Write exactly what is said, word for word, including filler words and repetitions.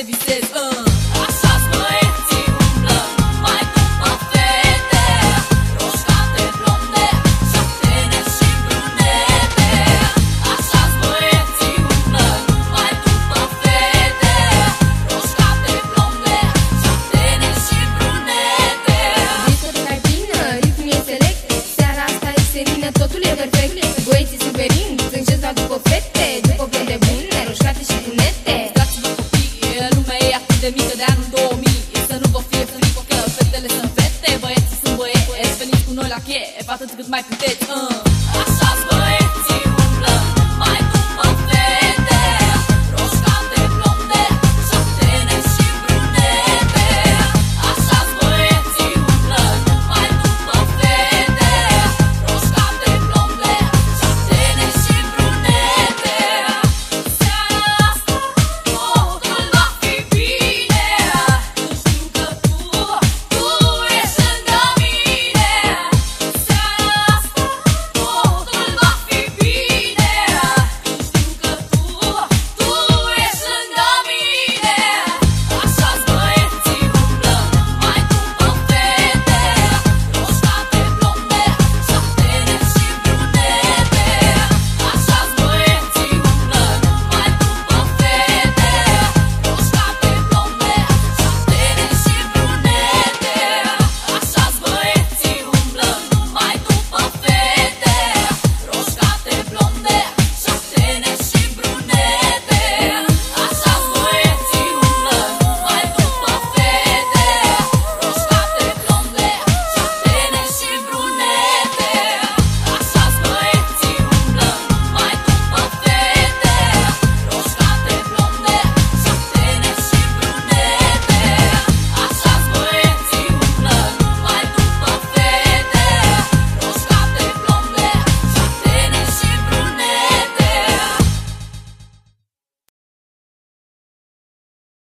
visez uh. Așa-s băieții umblă mai după fete, roșcate, blonde, șaptene și brunete. Așa-s băieții umblă mai după fete, roșcate, blonde, șaptene și brunete. Discoteca-i plină, ritmul e select, seara asta e senină, totul e perfect. Băieții sunt verin, strângeți doar după fete, după blonde bune, roșcate și brunete. Dați-vă copii, lumea e atât de mică de anul două mii, să nu vă fie frică că fetele sunt fete, băieții sunt băieți, veniți cu noi la cheie, atât cât mai puteți uh. Așa-s băieții